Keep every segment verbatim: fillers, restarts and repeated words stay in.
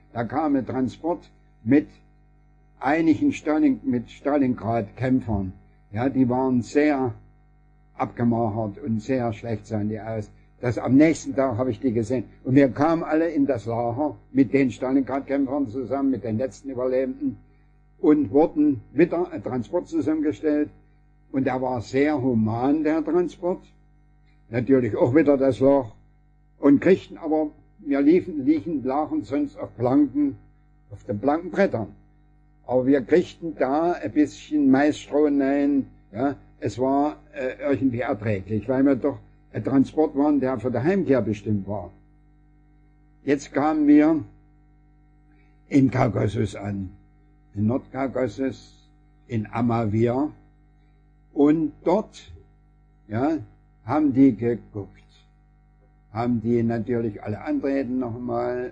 Da kam ein Transport mit einigen Stalin, mit Stalingrad-Kämpfern. Ja, die waren sehr abgemagert und sehr schlecht sahen die aus. Das, am nächsten Tag habe ich die gesehen. Und wir kamen alle in das Lager mit den Stalingrad-Kämpfern zusammen, mit den letzten Überlebenden, und wurden wieder ein Transport zusammengestellt. Und der war sehr human, der Transport. Natürlich auch wieder das Loch. Und kriegten aber, wir liefen, liegen, lagen sonst auf Planken, auf den blanken Brettern. Aber wir kriegten da ein bisschen Maisstroh hinein, ja. Es war äh, irgendwie erträglich, weil wir doch ein Transport waren, der für die Heimkehr bestimmt war. Jetzt kamen wir in Kaukasus an, in Nordkaukasus, in Amawir. Und dort, ja, haben die geguckt, haben die natürlich alle antreten nochmal.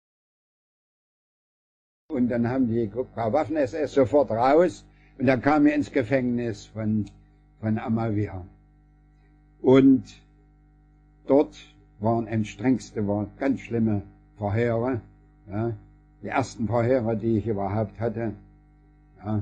Und dann haben die geguckt, Frau Waffen-S S sofort raus. Und da kam er ins Gefängnis von, von Amawir. Und dort waren im strengste, waren ganz schlimme Verhöre, ja, die ersten Verhöre, die ich überhaupt hatte, ja.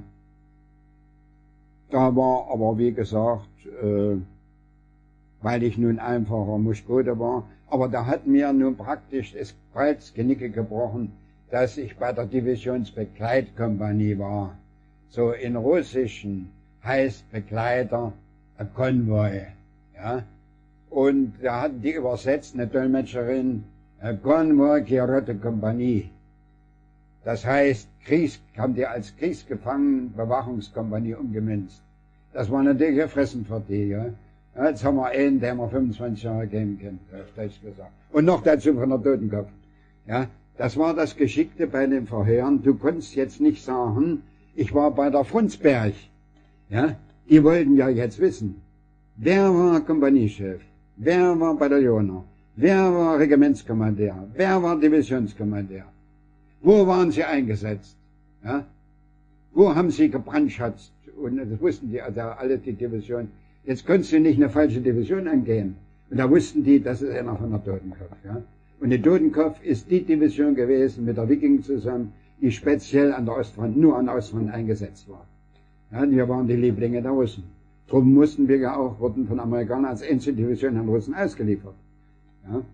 Da war aber, wie gesagt, äh, weil ich nun einfacher Muschkote war, aber da hat mir nun praktisch das Kreuz Genicke gebrochen, dass ich bei der Divisionsbegleitkompanie war. So in Russischen heißt Begleiter ein Konvoi, ja. Und da hatten die übersetzt, eine Dolmetscherin, Konvoi Kirote Kompanie. Das heißt, Kriegs, haben die als Kriegsgefangenenbewachungskompanie umgemünzt. Das war natürlich gefressen für die, ja. Ja, jetzt haben wir einen, der wir fünfundzwanzig Jahre geben können, auf Deutsch gesagt. Und noch dazu von der Totenkopf. Ja, das war das Geschickte bei den Verhören. Du konntest jetzt nicht sagen, ich war bei der Frundsberg. Ja, die wollten ja jetzt wissen, wer war Kompaniechef, wer war Bataillioner, wer war Regimentskommandeur, wer war Divisionskommandeur, wo waren sie eingesetzt, ja, wo haben sie gebrandschatzt, und das wussten die, also alle die Division. Jetzt konntest du nicht eine falsche Division angehen. Und da wussten die, das ist einer von der Totenkopf, ja. Und die Totenkopf ist die Division gewesen mit der Wiking zusammen, die speziell an der Ostfront, nur an der Ostfront eingesetzt war. Ja, wir waren die Lieblinge der Russen. Drum mussten wir ja auch, wurden von Amerikanern als Einzeldivision an Russen ausgeliefert. Ja.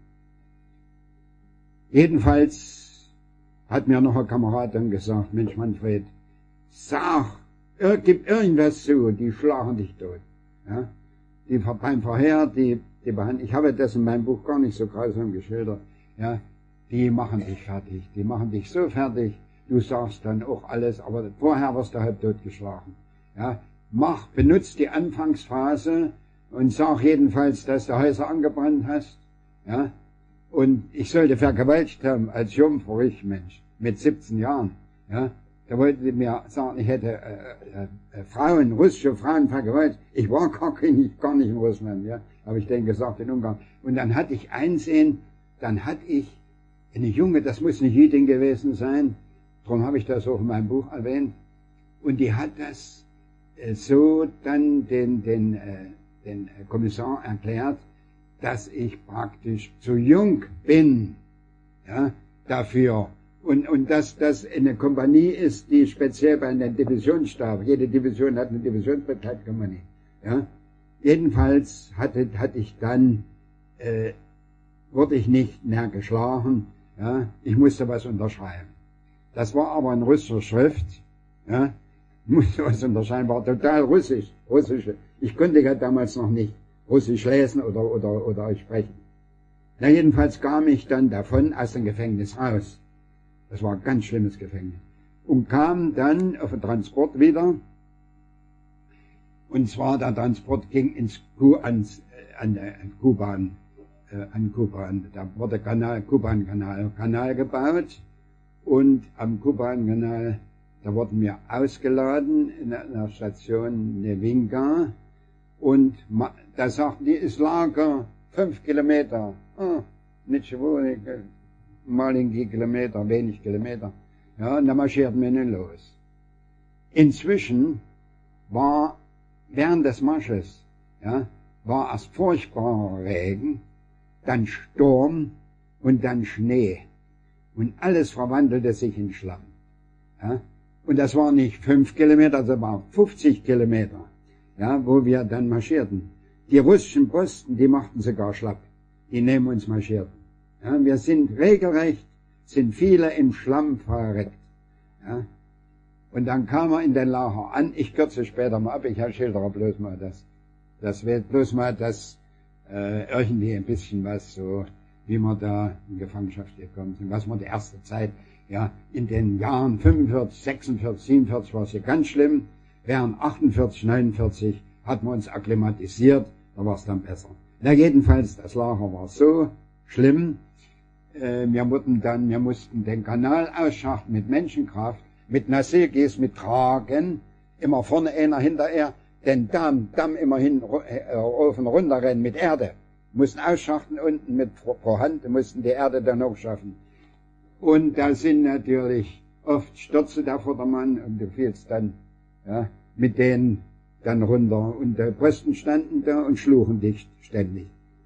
Jedenfalls hat mir noch ein Kamerad dann gesagt, Mensch Manfred, sag, gib irgendwas zu, die schlagen dich tot. Ja. Die beim Verheer, die, die behandeln, ich habe das in meinem Buch gar nicht so grausam geschildert, ja, die machen dich fertig, die machen dich so fertig, du sagst dann auch alles, aber vorher wirst du halb tot geschlagen. Ja, mach, benutz die Anfangsphase und sag jedenfalls, dass du Häuser angebrannt hast, ja, und ich sollte vergewaltigt haben als Jungfräulich Mensch mit siebzehn Jahren, ja. Da wollte sie mir sagen, ich hätte äh, äh, Frauen, russische Frauen vergewaltigt. Ich war gar nicht, gar nicht in Russland, ja, habe ich denen gesagt, in Ungarn. Und dann hatte ich einsehen, dann hatte ich eine Junge, das muss eine Jüdin gewesen sein, darum habe ich das auch in meinem Buch erwähnt. Und die hat das äh, so dann den, den, äh, den Kommissar erklärt, dass ich praktisch zu jung bin, ja, dafür. Und, und dass das eine Kompanie ist, die speziell bei einer Divisionsstab, jede Division hat eine Divisionsbegleitkompanie, ja. Jedenfalls hatte, hatte ich dann, äh, wurde ich nicht mehr geschlagen, ja. Ich musste was unterschreiben. Das war aber in russischer Schrift, ja. Musste was unterschreiben, war total russisch, russische. Ich konnte ja damals noch nicht Russisch lesen oder, oder, oder sprechen. Na, jedenfalls kam ich dann davon aus dem Gefängnis raus. Das war ein ganz schlimmes Gefängnis. Und kam dann auf den Transport wieder. Und zwar der Transport ging ins Ku, ans, an, an Kuban, äh, an Kuban. Da wurde Kanal, Kuban-Kanal, Kanal gebaut. Und am Kuban-Kanal, da wurden wir ausgeladen in einer Station Nevinka. Und da sagten die, ist Lager, fünf Kilometer. Ah, nicht so wohl, mal in die Kilometer, wenig Kilometer. Ja, und da marschierten wir nun los. Inzwischen war, während des Marsches, ja, war erst furchtbarer Regen, dann Sturm und dann Schnee. und alles verwandelte sich in Schlamm. Ja? Und das war nicht fünf Kilometer, das war fünfzig Kilometer, ja, wo wir dann marschierten. Die russischen Posten, die machten sogar schlapp, die neben uns marschierten. Ja? Wir sind regelrecht, sind viele im Schlamm verreckt. Ja? Und dann kam er in den Lager an, ich kürze später mal ab, ich schildere bloß mal das, das wird bloß mal das, äh, irgendwie ein bisschen was so, wie wir da in Gefangenschaft gekommen sind, was wir die erste Zeit, ja, in den Jahren fünfundvierzig, sechsundvierzig, siebenundvierzig war es ja ganz schlimm, während achtundvierzig, neunundvierzig hat man uns akklimatisiert, da war es dann besser. Na jedenfalls, das Lager war so schlimm, äh, wir wurden dann, wir mussten den Kanal ausschachten mit Menschenkraft, mit Nassilgis, mit Tragen, immer vorne einer, hinter er, den Damm, Damm immer hin, äh, Ofen runterrennen mit Erde. Mussten ausschachten unten mit pro Hand, mussten die Erde dann hochschaffen. Und da sind natürlich oft stürzte der Vordermann und du fielst dann, ja, mit denen dann runter. Und die Posten standen da und schlugen dich ständig.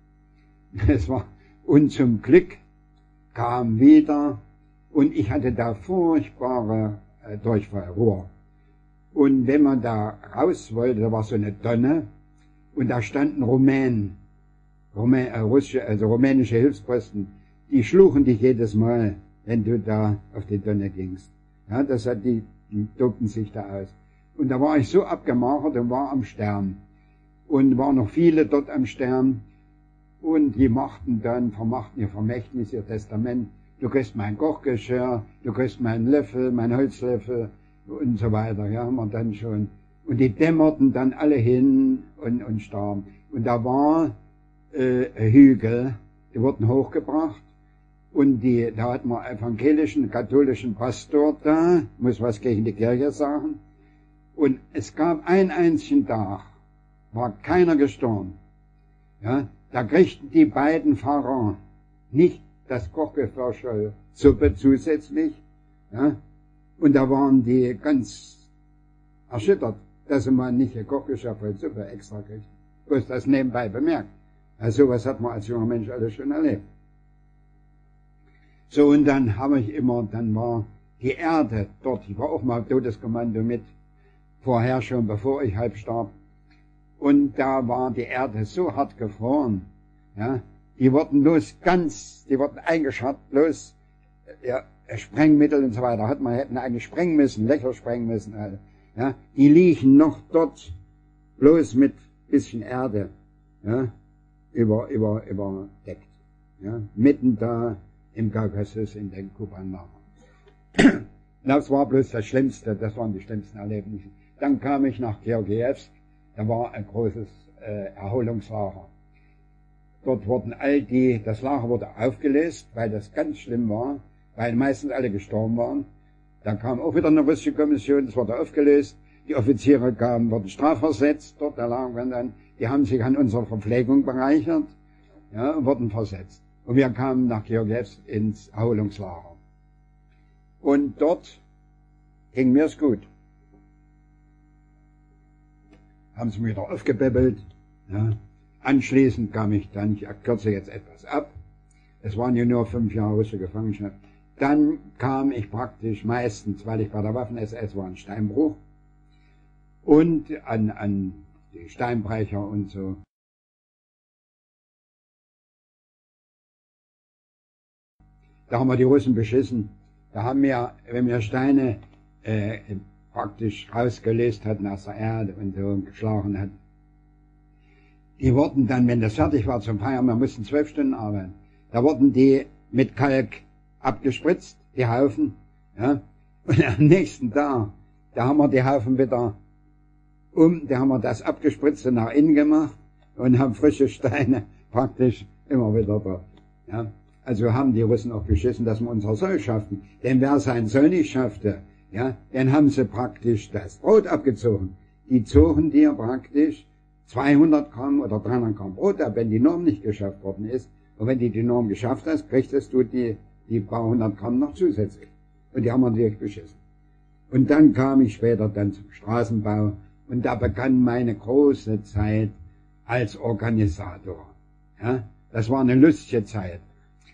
Es war, und zum Glück kam wieder, und ich hatte da furchtbare äh, Durchfallruhe. Und wenn man da raus wollte, da war so eine Tonne, und da standen Rumänen, Rumä äh, russische, also rumänische Hilfsposten, die schlugen dich jedes Mal, wenn du da auf die Tonne gingst. Ja, das hat die, die tobten sich da aus. Und da war ich so abgemagert und war am Stern. Und waren noch viele dort am Stern. Und die machten dann, vermachten ihr Vermächtnis, ihr Testament. Du kriegst mein Kochgeschirr, du kriegst meinen Löffel, meinen Holzlöffel und so weiter. Ja, haben wir dann schon. Und die dämmerten dann alle hin und, und starben. Und da war äh, Hügel, die wurden hochgebracht. Und die, da hat man evangelischen, katholischen Pastor da, muss was gegen die Kirche sagen. Und es gab einen einzigen Tag, war keiner gestorben. Ja, da kriegten die beiden Pfarrer nicht das Kochgeschirr Suppe zusätzlich. Ja, und da waren die ganz erschüttert, dass sie mal nicht ein Kochgeschirr voll Suppe extra kriegten. Bloß das nebenbei bemerkt. Also sowas hat man als junger Mensch alles schon erlebt. So, und dann habe ich immer, dann war die Erde dort, ich war auch mal Todeskommando mit, vorher schon, bevor ich halb starb. Und da war die Erde so hart gefroren, ja, die wurden bloß ganz, die wurden eingescharrt, bloß, ja, Sprengmittel und so weiter, hat man, hätten eigentlich sprengen müssen, Löcher sprengen müssen, also, ja, die liegen noch dort, bloß mit bisschen Erde, ja, über, über, überdeckt, ja, mitten da, im Kaukasus, in den Kubanlagern. Das war bloß das Schlimmste, das waren die schlimmsten Erlebnisse. Dann kam ich nach Georgievsk, da war ein großes äh, Erholungslager. Dort wurden all die, das Lager wurde aufgelöst, weil das ganz schlimm war, weil meistens alle gestorben waren. Dann kam auch wieder eine russische Kommission, das wurde aufgelöst. Die Offiziere kamen, wurden strafversetzt, dort der Lager dann, die haben sich an unserer Verpflegung bereichert, ja, und wurden versetzt. Und wir kamen nach Georgievsk ins Erholungslager. Und dort ging mir's gut. Haben sie mich wieder aufgepäppelt. Ja. Anschließend kam ich dann, ich kürze jetzt etwas ab, es waren ja nur fünf Jahre russische Gefangenschaft. Dann kam ich praktisch meistens, weil ich bei der Waffen-S S war, in Steinbruch und an, an die Steinbrecher und so. Da haben wir die Russen beschissen. Da haben wir, wenn wir Steine äh, praktisch rausgelöst hatten aus der Erde und so geschlagen hatten, die wurden dann, wenn das fertig war zum Feiern, wir mussten zwölf Stunden arbeiten, da wurden die mit Kalk abgespritzt, die Haufen, ja, und am nächsten Tag, da haben wir die Haufen wieder um, da haben wir das abgespritzt und nach innen gemacht und haben frische Steine praktisch immer wieder dort, ja. Also haben die Russen auch beschissen, dass wir unser Soll schafften. Denn wer sein Soll nicht schaffte, ja, dann haben sie praktisch das Brot abgezogen. Die zogen dir praktisch zweihundert Gramm oder dreihundert Gramm Brot ab, wenn die Norm nicht geschafft worden ist. Und wenn du die Norm geschafft hast, kriegtest du die, die paar hundert Gramm noch zusätzlich. Und die haben wir natürlich beschissen. Und dann kam ich später dann zum Straßenbau. Und da begann meine große Zeit als Organisator. Ja, das war eine lustige Zeit.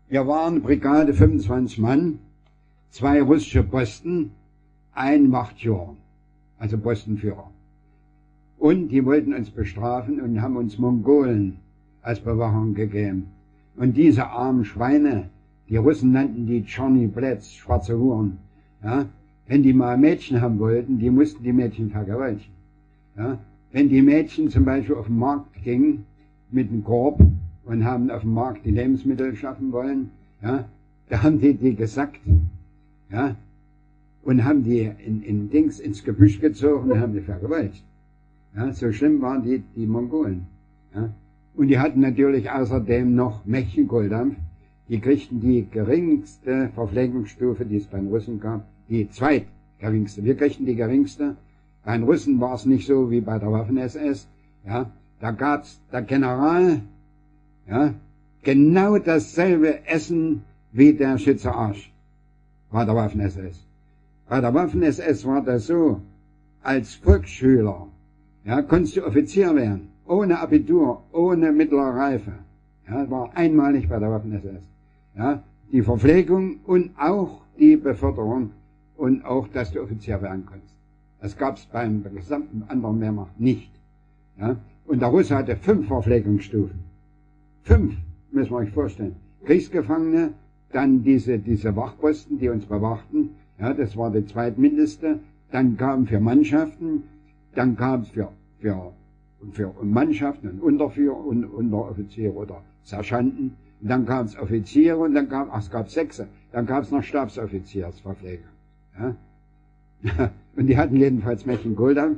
Wir waren Brigade fünfundzwanzig Mann, zwei russische Posten, ein Wachtführer, also Postenführer. Und die wollten uns bestrafen und haben uns Mongolen als Bewachung gegeben. Und diese armen Schweine, die Russen nannten die Czarny Blätz, schwarze Huren, ja, wenn die mal Mädchen haben wollten, die mussten die Mädchen vergewaltigen. Ja. Wenn die Mädchen zum Beispiel auf den Markt gingen mit einem Korb und haben auf dem Markt die Lebensmittel schaffen wollen, ja, da haben die die gesackt, ja, und haben die in, in Dings ins Gebüsch gezogen und haben die vergewaltigt. Ja, so schlimm waren die, die Mongolen. Ja. Und die hatten natürlich außerdem noch Mädchen Kohldampf. Die kriegten die geringste Verpflegungsstufe, die es bei den Russen gab, die zweitgeringste. Wir kriegten die geringste. Bei den Russen war es nicht so wie bei der Waffen-S S. Ja, da gab's der General, ja, genau dasselbe Essen wie der Schütze Arsch bei der Waffen-S S. Bei der Waffen-S S war das so, als Volksschüler, ja, konntest du Offizier werden, ohne Abitur, ohne mittlere Reife. Ja, war einmalig bei der Waffen-S S. Ja, die Verpflegung und auch die Beförderung und auch, dass du Offizier werden konntest. Das gab es beim gesamten anderen Wehrmacht nicht. Ja, und der Russe hatte fünf Verpflegungsstufen. Fünf, müssen wir euch vorstellen. Kriegsgefangene, dann diese, diese Wachposten, die uns bewachten. Ja, das war die zweitmindeste. Dann kamen für Mannschaften, dann kam es für, für, für Mannschaften und Unterführer und Unteroffiziere oder Sergeanten. Und dann kam es Offiziere und dann kam, ach, es gab Sechse. Dann gab es noch Stabsoffiziersverpfleger. Ja. Und die hatten jedenfalls Mädchen Kohldampf.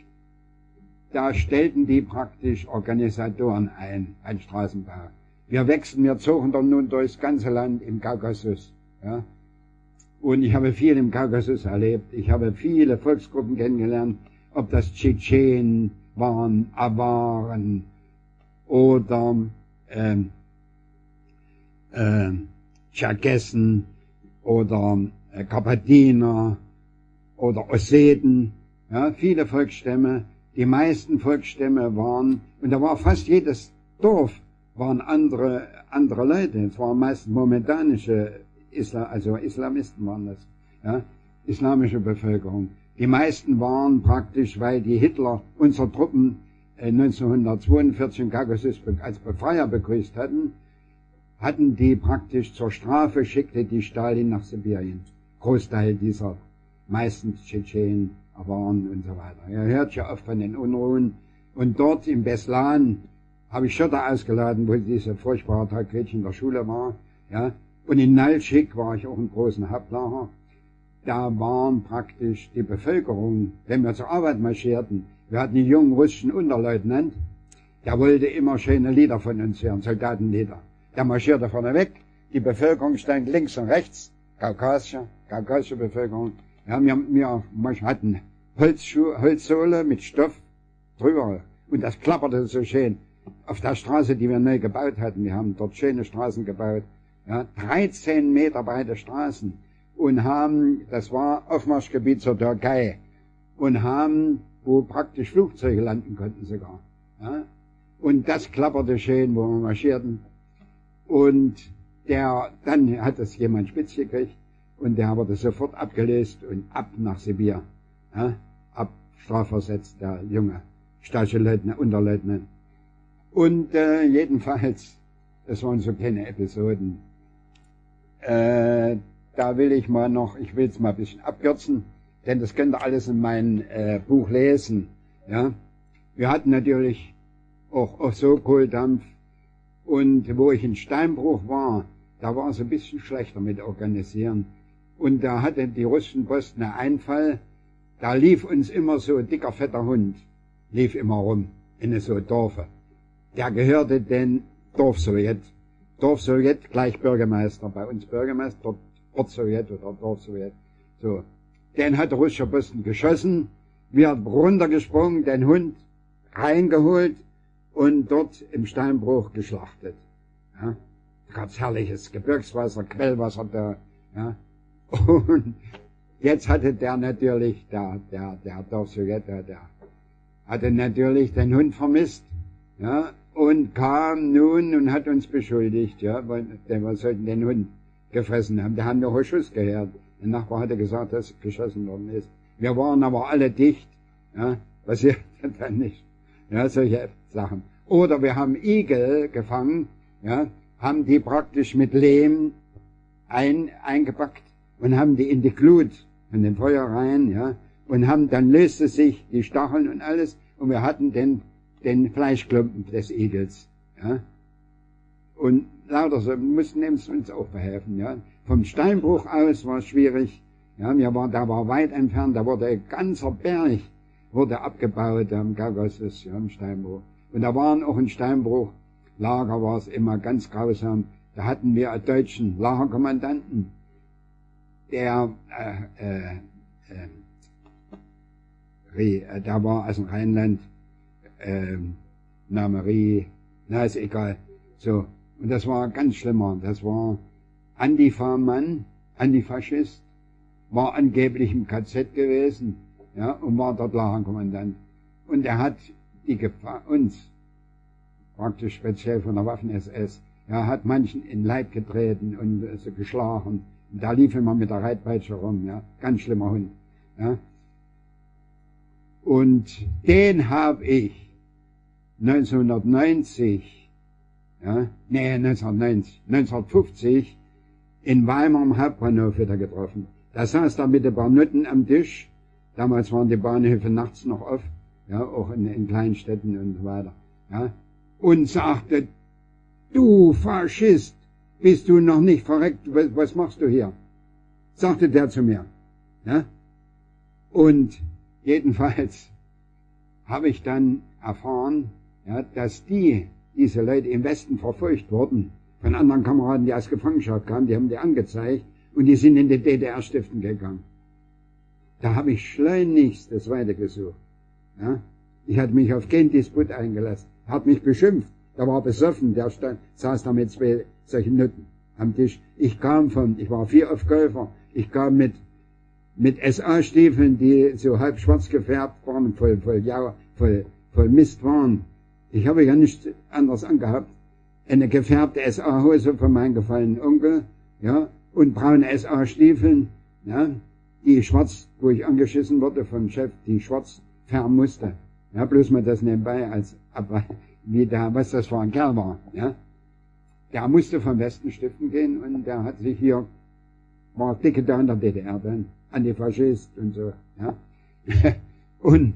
Da stellten die praktisch Organisatoren ein, ein Straßenbau. Wir wechseln, wir zogen dann nun durchs ganze Land im Kaukasus. Ja. Und ich habe viel im Kaukasus erlebt. Ich habe viele Volksgruppen kennengelernt, ob das Tschetschenen waren, Awaren oder ähm, äh, Tscherkessen oder äh, Kappadiner oder Osseten, ja, viele Volksstämme. Die meisten Volksstämme waren, und da war fast jedes Dorf, waren andere, andere Leute. Es waren meist momentanische Islam, also Islamisten waren das, ja, islamische Bevölkerung. Die meisten waren praktisch, weil die Hitler unsere Truppen äh, neunzehnhundertzweiundvierzig im Kaukasus als Befreier begrüßt hatten, hatten die praktisch zur Strafe, schickte die Stalin nach Sibirien. Großteil dieser meistens Tschetschenen, Awaren und so weiter. Ihr hört ja oft von den Unruhen. Und dort im Beslan habe ich Schotter ausgeladen, wo diese furchtbare Tragödie in der Schule war. Ja. Und in Naltschik war ich auch im großen Hauptlager. Da waren praktisch die Bevölkerung, wenn wir zur Arbeit marschierten, wir hatten einen jungen russischen Unterleutnant, der wollte immer schöne Lieder von uns hören, Soldatenlieder. Der marschierte vorne weg, die Bevölkerung stand links und rechts, kaukasische, kaukasische Bevölkerung. Ja, wir, wir hatten Holzschuhe, Holzsohle mit Stoff drüber und das klapperte so schön. Auf der Straße, die wir neu gebaut hatten, wir haben dort schöne Straßen gebaut, ja, dreizehn Meter breite Straßen und haben, das war Aufmarschgebiet zur Türkei und haben, wo praktisch Flugzeuge landen konnten sogar. Ja, und das klapperte schön, wo wir marschierten. Und der, dann hat das jemand spitz gekriegt und der wurde sofort abgelöst und ab nach Sibir. Ja, ab strafversetzt, der junge Staatsleutnant, Unterleutnant. Und äh, jedenfalls, das waren so kleine Episoden. Äh, da will ich mal noch, ich will es mal ein bisschen abkürzen, denn das könnt ihr alles in meinem äh, Buch lesen. Ja, wir hatten natürlich auch, auch so Kohldampf. Und wo ich in Steinbruch war, da war es ein bisschen schlechter mit Organisieren. Und da hatte die russischen Posten einen Einfall, da lief uns immer so ein dicker, fetter Hund, lief immer rum, in so Dörfer. Der gehörte den Dorfsowjet. Dorfsowjet gleich Bürgermeister, bei uns Bürgermeister, dort Ortssowjet oder Dorfsowjet. So. Den hat der russische Posten geschossen, wir runtergesprungen, den Hund reingeholt und dort im Steinbruch geschlachtet. Ja. Da gab's herrliches Gebirgswasser, Quellwasser da. Ja. Und jetzt hatte der natürlich, der, der, der Dorfsowjet, der, der hatte natürlich den Hund vermisst. Ja. und kam nun und hat uns beschuldigt, ja, weil wir sollten den Hund gefressen haben. Da haben wir auch Schuss gehört. Der Nachbar hatte gesagt, dass geschossen worden ist. Wir waren aber alle dicht, ja, passiert dann nicht. Ja, solche Sachen. Oder wir haben Igel gefangen, ja, haben die praktisch mit Lehm ein, eingepackt und haben die in die Glut von den Feuer rein, ja, und haben, dann löste sich die Stacheln und alles, und wir hatten den, den Fleischklumpen des Igels, ja. Und lauter so, mussten uns auch behelfen, ja. Vom Steinbruch aus war es schwierig, ja, wir waren, da war weit entfernt, da wurde ein ganzer Berg, wurde abgebaut am Kaukasus, ja, im Steinbruch. Und da waren auch in Steinbruch, Lager war es immer ganz grausam, da hatten wir einen deutschen Lagerkommandanten, der, äh, äh, äh, der war aus dem Rheinland, äh, Name Rie, na ist egal, so. Und das war ganz schlimmer, das war Antifa-Mann, Antifaschist, war angeblich im K Z gewesen, ja, und war dort Lagerkommandant. Und er hat die Gefahr, uns, praktisch speziell von der Waffen-S S, ja, hat manchen in Leib getreten und äh, so geschlagen. Und da lief immer mit der Reitpeitsche rum, ja, ganz schlimmer Hund, ja. Und den habe ich neunzehnhundertneunzig, ja, nee, neunzehnhundertneunzig, neunzehnhundertfünfzig in Weimar am Hauptbahnhof wieder getroffen. Da saß da mit ein paar Nutten am Tisch. Damals waren die Bahnhöfe nachts noch offen, ja, auch in, in Kleinstädten und so weiter, ja, und sagte, du Faschist, bist du noch nicht verreckt, was, was machst du hier? Sagte der zu mir, ja. Und jedenfalls habe ich dann erfahren, ja, dass die, diese Leute im Westen verfolgt wurden, von anderen Kameraden, die aus Gefangenschaft kamen, die haben die angezeigt und die sind in die D D R-Stiften gegangen. Da habe ich schleunigst das weitergesucht. Ja. Ich hatte mich auf keinen Disput eingelassen, hat mich beschimpft, der war besoffen, der stand, saß da mit zwei solchen Nutten am Tisch. Ich kam von, ich war vier Aufkäufer, ich kam mit mit S A-Stiefeln, die so halb schwarz gefärbt waren, voll, voll, ja, voll, voll Mist waren. Ich habe ja nichts anderes angehabt. Eine gefärbte S A-Hose von meinem gefallenen Onkel, ja, und braune S A-Stiefeln, ja, die schwarz, wo ich angeschissen wurde vom Chef, die schwarz färben musste. Ja, bloß mal das nebenbei, als, aber, wie da, was das für ein Kerl war, ja. Der musste vom Westen stiften gehen und der hat sich hier, war dicke da in der D D R dann, Antifaschist und so, ja. Und,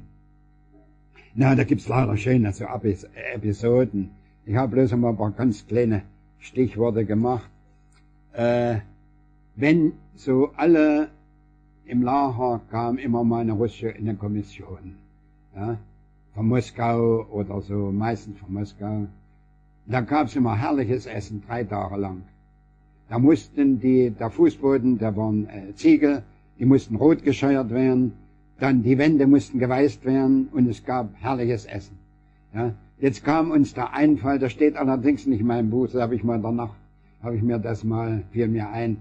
na, da gibt's leider schöne so Episoden. Ich habe bloß einmal ein paar ganz kleine Stichworte gemacht. Äh, wenn so alle im Lager kam immer mal eine russische eine Kommission, ja, von Moskau oder so, meistens von Moskau. Da gab's immer herrliches Essen, drei Tage lang. Da mussten die, der Fußboden, da waren äh, Ziegel, die mussten rot gescheuert werden, dann die Wände mussten geweißt werden und es gab herrliches Essen. Ja. Jetzt kam uns der Einfall, das steht allerdings nicht in meinem Buch, da habe ich mal danach, habe ich mir das mal, fiel mir ein.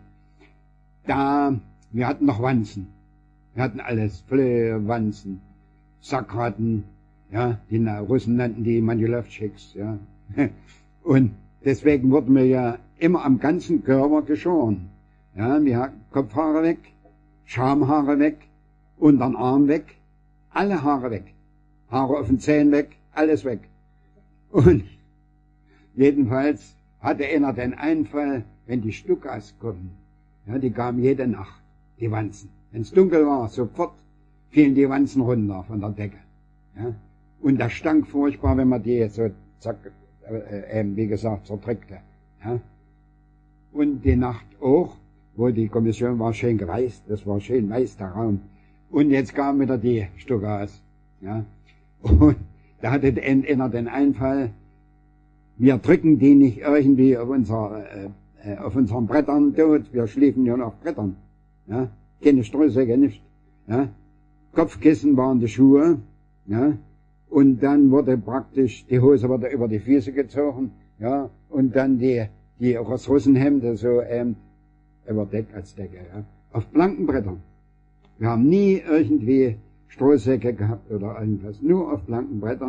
Da, wir hatten noch Wanzen. Wir hatten alles, Flöhe, Wanzen, Sackratten, ja, die Russen nannten die Manjulovtschiks, ja. Und deswegen wurden wir ja immer am ganzen Körper geschoren. Ja, wir hatten Kopfhaare weg, Schamhaare weg, unteren Arm weg, alle Haare weg, Haare auf den Zähnen weg, alles weg. Und jedenfalls hatte einer den Einfall, wenn die Stukas kommen, ja, die kamen jede Nacht, die Wanzen. Wenn es dunkel war, sofort fielen die Wanzen runter von der Decke. Ja. Und das stank furchtbar, wenn man die jetzt so, zack, äh, äh, wie gesagt, zerdrückte. Ja. Und die Nacht auch, wo die Kommission war schön geweißt, das war schön weiß, der Raum. Und jetzt kamen wieder die Stukas. Ja. Und da hatte einer den Einfall, wir drücken die nicht irgendwie auf, unser, äh, auf unseren Brettern tot, wir schliefen ja noch auf Brettern. Ja. Keine Streusäcke, nicht. Ja. Kopfkissen waren die Schuhe, ja. Und dann wurde praktisch, die Hose wurde über die Füße gezogen, ja. Und dann die, die, auch das Russenhemd, so, ähm, überdeckt als Decke, ja. Auf blanken Brettern. Wir haben nie irgendwie Strohsäcke gehabt oder irgendwas, nur auf blanken Brettern.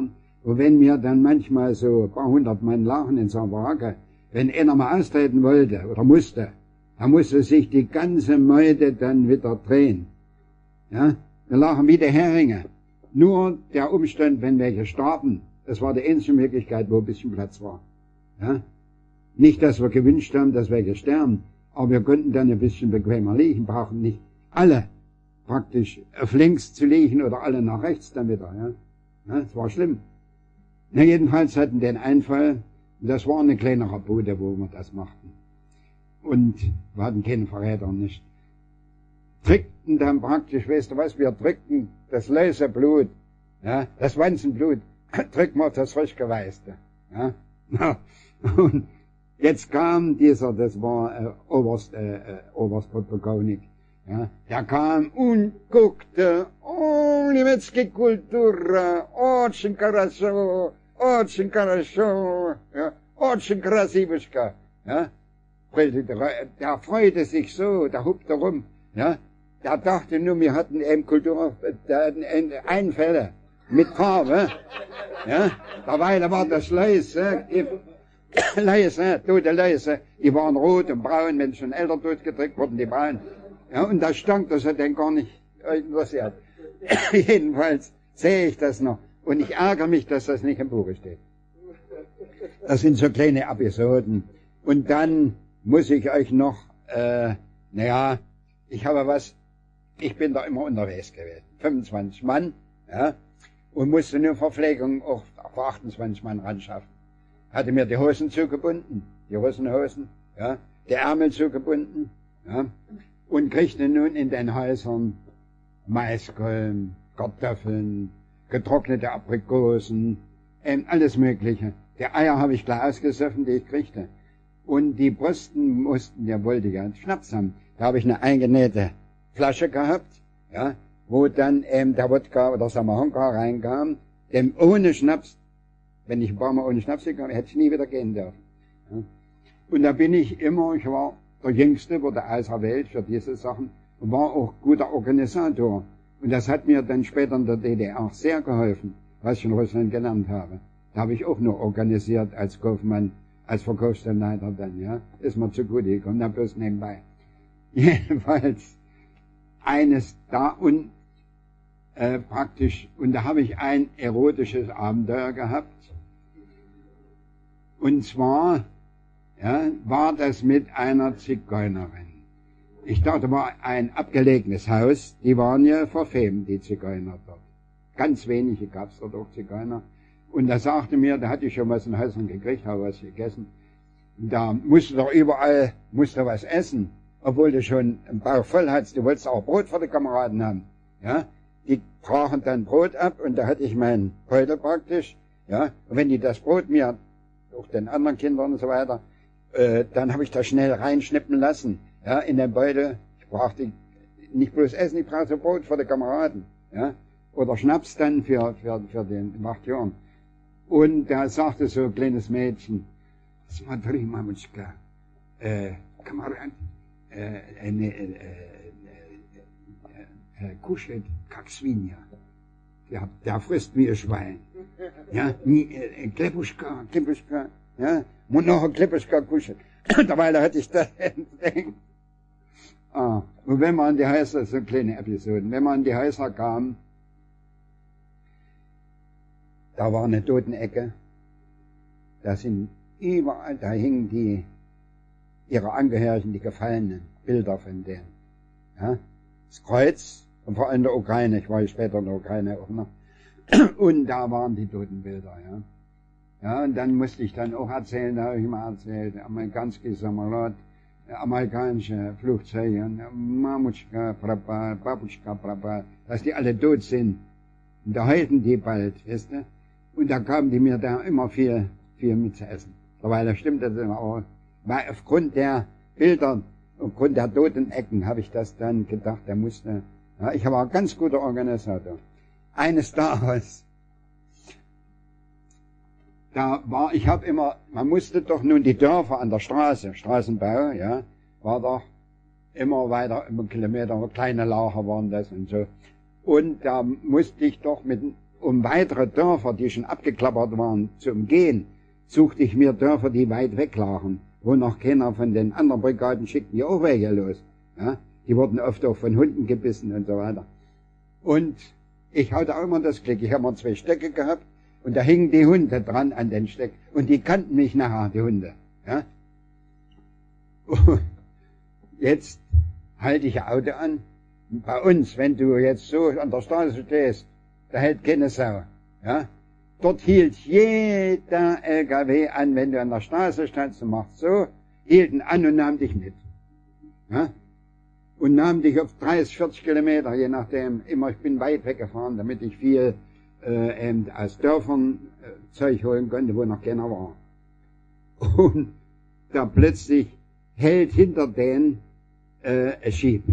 Und wenn wir dann manchmal so ein paar hundert Mann lachen in so einer Baracke, wenn einer mal austreten wollte oder musste, dann musste sich die ganze Meute dann wieder drehen. Ja, wir lachen wie die Heringe. Nur der Umstand, wenn welche starben, das war die einzige Möglichkeit, wo ein bisschen Platz war. Ja? Nicht, dass wir gewünscht haben, dass welche sterben, aber wir konnten dann ein bisschen bequemer liegen, brauchen nicht alle praktisch auf links zu liegen oder alle nach rechts dann wieder. Ja? Ja, das war schlimm. Na, jedenfalls hatten den Einfall, das war eine kleinere Bude, wo wir das machten. Und wir hatten keine Verräter nicht. Drückten dann praktisch, weißt du was, wir drückten das löse Blut, ja, das Wanzenblut, drückten wir das frisch geweißte. Ja. Und jetzt kam dieser, das war äh, Oberst, äh, äh, Oberst Podpolkownik, ja, der kam und guckte, oh, немецкая культура, очень хорошо, очень хорошо, ja, очень красивочка, ja. Der freute sich so, der hupte rum, ja. Der dachte nur, wir hatten eben Kultur, der Einfälle mit Farbe, ja. Derweil war das Leise, die Leise, tote Leise, die waren rot und braun, wenn schon älter totgedrückt wurden, die braun. Ja, und das stank, das hat den gar nicht interessiert. Jedenfalls sehe ich das noch. Und ich ärgere mich, dass das nicht im Buche steht. Das sind so kleine Episoden. Und dann muss ich euch noch, äh, naja, ich habe was, ich bin da immer unterwegs gewesen. fünfundzwanzig Mann, ja, und musste nur Verpflegung auch für achtundzwanzig Mann ran schaffen. Hatte mir die Hosen zugebunden, die Russenhosen, ja, die Ärmel zugebunden, ja, und kriegte nun in den Häusern Maiskolben, Kartoffeln, getrocknete Aprikosen, ähm, alles Mögliche. Die Eier habe ich gleich ausgesoffen, die ich kriegte. Und die Brüsten mussten, ja, wollte ja einen Schnaps haben. Da habe ich eine eingenähte Flasche gehabt, ja, wo dann ähm, der Wodka oder Samahonka reinkam, denn ohne Schnaps, wenn ich ein paar Mal ohne Schnaps gekommen, hätte ich nie wieder gehen dürfen. Ja. Und da bin ich immer, ich war der Jüngste, wurde auserwählt für diese Sachen und war auch guter Organisator. Und das hat mir dann später in der D D R auch sehr geholfen, was ich in Russland gelernt habe. Da habe ich auch nur organisiert als Kaufmann, als Verkaufsstellenleiter dann, ja. Ist mir zugute gekommen, dann bloß nebenbei. Jedenfalls eines da und äh, praktisch, und da habe ich ein erotisches Abenteuer gehabt. Und zwar, ja, war das mit einer Zigeunerin. Ich dachte, war ein abgelegenes Haus, die waren ja verfemt, die Zigeuner dort. Ganz wenige gab's dort auch Zigeuner. Und da sagte mir, da hatte ich schon was in Häusern gekriegt, habe was gegessen. Da musste doch überall, musste was essen. Obwohl du schon einen Bauch voll hattest, du wolltest auch Brot für die Kameraden haben. Ja, die brachen dann Brot ab und da hatte ich meinen Beutel praktisch. Ja, und wenn die das Brot mir, auch den anderen Kindern und so weiter, äh, dann habe ich das schnell reinschnippen lassen. Ja, in den Beutel. Ich brauchte nicht bloß Essen, ich brauchte Brot für die Kameraden. Ja, oder Schnaps dann für, für, für den Wachtjörn. Und da sagte so ein kleines Mädchen, Смотри, мамочка, äh, Kamerad, äh, äh, äh, äh, kuschelt как свинья. Der, der frisst wie ein Schwein. Ja, äh, Kleppuschka, Kleppuschka, ja, und noch ein Kleppuschka kuschelt. Dabei hatte ich das entdeckt. Ah, und wenn man an die Häuser, so kleine Episoden, wenn man an die Häuser kam, da war eine Totenecke, da sind überall, da hingen die, ihre Angehörigen, die Gefallenen, Bilder von denen. Ja, das Kreuz, und vor allem der Ukraine, ich war ja später in der Ukraine auch noch, und da waren die Totenbilder, ja. Ja, und dann musste ich dann auch erzählen, da habe ich mal erzählt, amerikanische Samolat, amerikanische Flugzeuge, Mamutschka, Prapa, Babuschka, Prapa, dass die alle tot sind. Und da heulten die bald, weißt du? Und da gaben die mir da immer viel, viel mit zu essen. Weil das stimmt das immer auch. Weil aufgrund der Bilder, aufgrund der toten Ecken habe ich das dann gedacht, der musste, ja, ich war ein ganz guter Organisator. Eines Tages, da war, ich habe immer, man musste doch nun die Dörfer an der Straße, Straßenbau, ja, war doch immer weiter, über Kilometer, kleine Lager waren das und so. Und da musste ich doch mit um weitere Dörfer, die schon abgeklappert waren, zu umgehen, suchte ich mir Dörfer, die weit weg lagen, wo noch keiner von den anderen Brigaden schickten die auch welche los. Ja? Die wurden oft auch von Hunden gebissen und so weiter. Und ich hatte auch immer das Glück, ich habe mal zwei Stöcke gehabt und da hingen die Hunde dran an den Stöcken und die kannten mich nachher, die Hunde. Ja? Und jetzt halte ich ein Auto an. Bei uns, wenn du jetzt so an der Straße stehst, da hält keine Sau. Ja? Dort hielt jeder L K W an, wenn du an der Straße standst und machst so, hielten an und nahm dich mit. Ja? Und nahm dich auf dreißig, vierzig Kilometer, je nachdem. Immer, ich bin weit weggefahren, damit ich viel äh, eben aus Dörfern äh, Zeug holen konnte, wo noch keiner war. Und da plötzlich hält hinter denen äh, ein Jeep.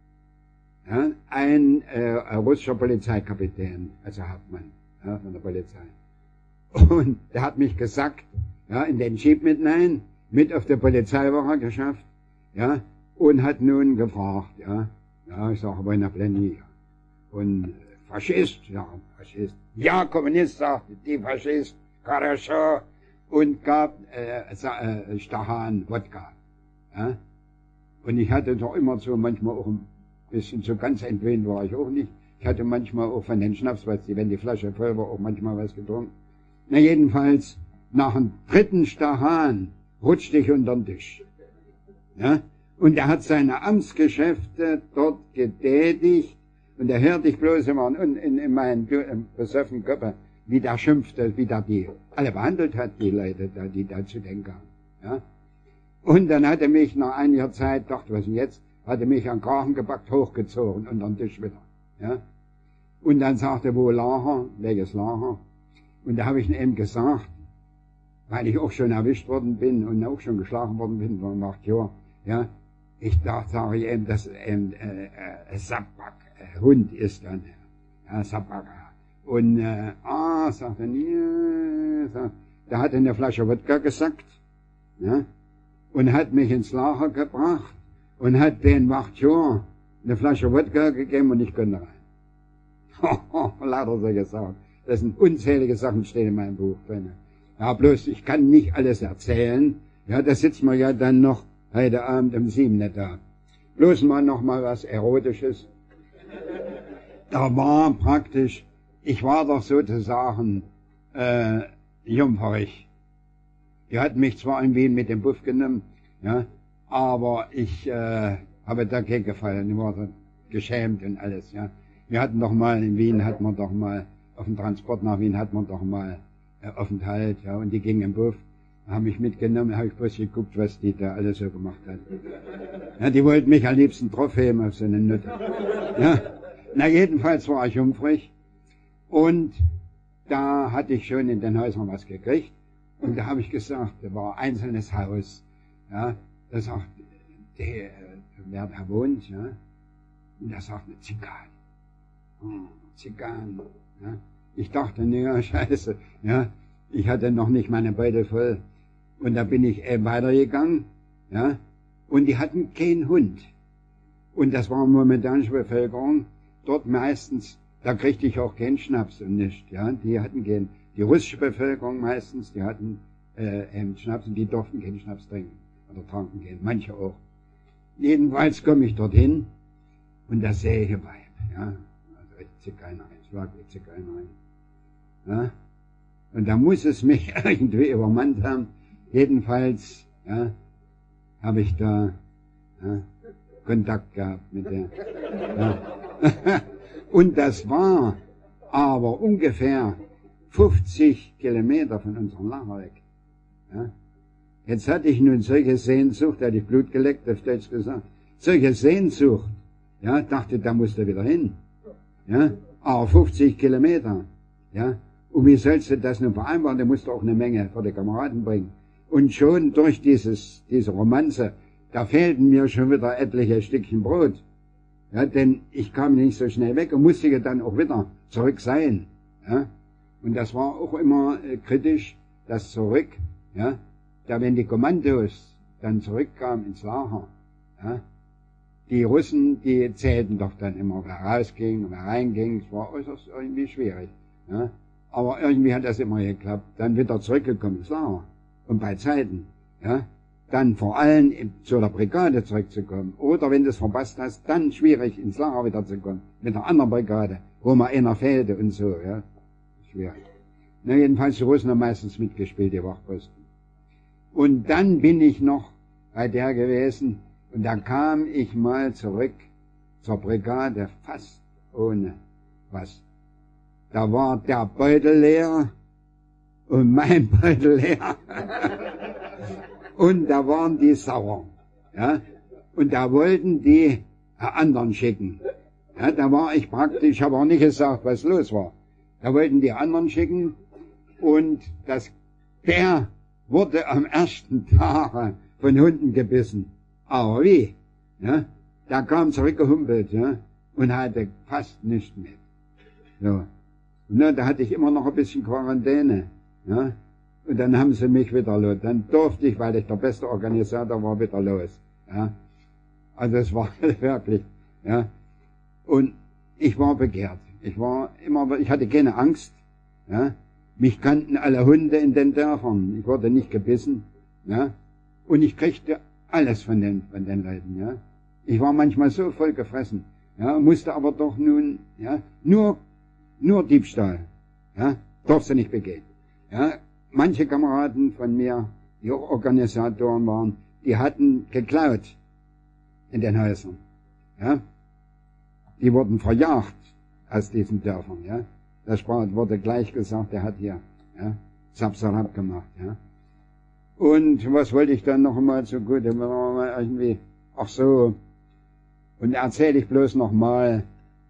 Ja, ein äh, russischer Polizeikapitän, also Hauptmann, ja, von der Polizei. Und der hat mich gesagt, ja, in den Jeep mit hinein, mit auf der Polizeiwache geschafft, ja, und hat nun gefragt, ja, ja, ich sage, aber in der Pläne, und Faschist, ja, Faschist, ja, Kommunist, sagte die Faschist, Karascha, und gab äh, äh, Stahan, Wodka, ja. Und ich hatte doch immer so manchmal auch ein bisschen so ganz entwöhnt war ich auch nicht. Ich hatte manchmal auch von den Schnaps, was die, wenn die Flasche voll war, auch manchmal was getrunken. Na jedenfalls, nach dem dritten Stahan rutschte ich unter den Tisch. Ja? Und er hat seine Amtsgeschäfte dort getätigt und er hörte ich bloß immer in, in, in meinen besoffenen Körper, wie der schimpfte, wie der die alle behandelt hat, die Leute, die da zu denken haben. Ja? Und dann hat er mich nach einiger Zeit, dachte, was denn jetzt, hat er mich an den Kragen gepackt, hochgezogen unter den Tisch wieder. Ja? Und dann sagte er, wo Lager, welches Lager? Und da habe ich ihm eben gesagt, weil ich auch schon erwischt worden bin und auch schon geschlagen worden bin vor acht Jahren, ja, ich dachte, sage ich eben, dass ein äh, äh, Sabak, äh, Hund ist dann, ja, Sabak. Und, äh, ah, sagt er, nee, sagt, da hat er eine Flasche Wodka gesackt, ja, und hat mich ins Lager gebracht und hat den Wachtjäger eine Flasche Wodka gegeben und ich konnte rein. Lauter solche Sachen. Das sind unzählige Sachen, stehen in meinem Buch drin. Ja, bloß, ich kann nicht alles erzählen. Ja, da sitzen wir ja dann noch heute Abend um sieben nicht da. Bloß mal noch mal was Erotisches. Da war praktisch, ich war doch sozusagen äh, jungfräulich. Die hatten mich zwar in Wien mit dem Buff genommen, ja, aber ich äh, habe dagegen gefallen. Ich war so geschämt und alles. Ja. Wir hatten doch mal in Wien, hatten wir doch mal auf dem Transport nach Wien, hatten wir doch mal äh, Aufenthalt, ja, und die gingen im Buff, haben mich mitgenommen, habe ich bloß geguckt, was die da alles so gemacht hat. Ja, die wollten mich am liebsten draufheben auf so eine Nutte. Ja. Na, jedenfalls war ich jungfräulich und da hatte ich schon in den Häusern was gekriegt und da habe ich gesagt, da war ein einzelnes Haus, ja, da sagt der, wer da wohnt, ja, und der sagt eine Zigarre. Hm, Zigarren, ja. Ich dachte, naja, scheiße, ja, ich hatte noch nicht meine Beutel voll. Und da bin ich eben weitergegangen, ja, und die hatten keinen Hund. Und das war momentanische Bevölkerung, dort meistens, da kriegte ich auch keinen Schnaps und nicht, ja, die hatten keinen, die russische Bevölkerung meistens, die hatten äh, eben Schnaps und die durften keinen Schnaps trinken oder tranken gehen, manche auch. Jedenfalls komme ich dorthin und da sehe ich ein Weib, ja, also Zigeunerin, schlaglich Zigeunerin, ja, und da muss es mich irgendwie übermannt haben. Jedenfalls, ja, habe ich da ja, Kontakt gehabt mit der. Ja. Und das war aber ungefähr fünfzig Kilometer von unserem Lager weg. Ja. Jetzt hatte ich nun solche Sehnsucht, da hatte ich Blut geleckt, auf Deutsch gesagt, solche Sehnsucht, ja, dachte, da musst du wieder hin. Ja, aber fünfzig Kilometer, ja, und wie sollst du das nun vereinbaren? Du musst auch eine Menge für die Kameraden bringen. Und schon durch dieses, diese Romanze, da fehlten mir schon wieder etliche Stückchen Brot. Ja, denn ich kam nicht so schnell weg und musste ja dann auch wieder zurück sein. Ja, und das war auch immer äh, kritisch, das zurück, ja, da wenn die Kommandos dann zurückkamen ins Lager, ja, die Russen, die zählten doch dann immer, wer rausging und wer reinging. Es war äußerst irgendwie schwierig. Ja. Aber irgendwie hat das immer geklappt. Dann wieder zurückgekommen ins Lager. Und bei Zeiten, ja, dann vor allem zu der Brigade zurückzukommen. Oder wenn du es verpasst hast, dann schwierig ins Lager wieder zu kommen. Mit einer anderen Brigade, wo mal einer fehlte und so, ja. Schwierig. Na, jedenfalls, die Russen haben meistens mitgespielt, die Wachposten. Und dann bin ich noch bei der gewesen, und da kam ich mal zurück zur Brigade, fast ohne was. Da war der Beutel leer und mein Beutel leer. Und da waren die sauer. Ja? Und da wollten die anderen schicken. Ja, da war ich praktisch, ich habe auch nicht gesagt, was los war. Da wollten die anderen schicken und das, der wurde am ersten Tag von Hunden gebissen. Aber wie? Ja? Der kam zurückgehumpelt, ja? Und hatte fast nichts mehr. So. Und dann, da hatte ich immer noch ein bisschen Quarantäne. Ja? Und dann haben sie mich wieder los. Dann durfte ich, weil ich der beste Organisator war, wieder los. Ja? Also es war wirklich. Ja? Und ich war begehrt. Ich war immer, ich hatte keine Angst. Ja? Mich kannten alle Hunde in den Dörfern. Ich wurde nicht gebissen. Ja? Und ich kriegte alles von den, von den Leuten. Ja? Ich war manchmal so voll gefressen. Ja? Musste aber doch nun, ja, nur, nur Diebstahl. Ja? Durfte nicht begehen. Ja? Manche Kameraden von mir, die auch Organisatoren waren, die hatten geklaut in den Häusern. Ja? Die wurden verjagt aus diesen Dörfern. Ja? Das wurde gleich gesagt, der hat hier ja, Zapsarab gemacht. Ja? Und was wollte ich dann noch einmal so gut, irgendwie, ach so, und erzähle ich bloß noch mal,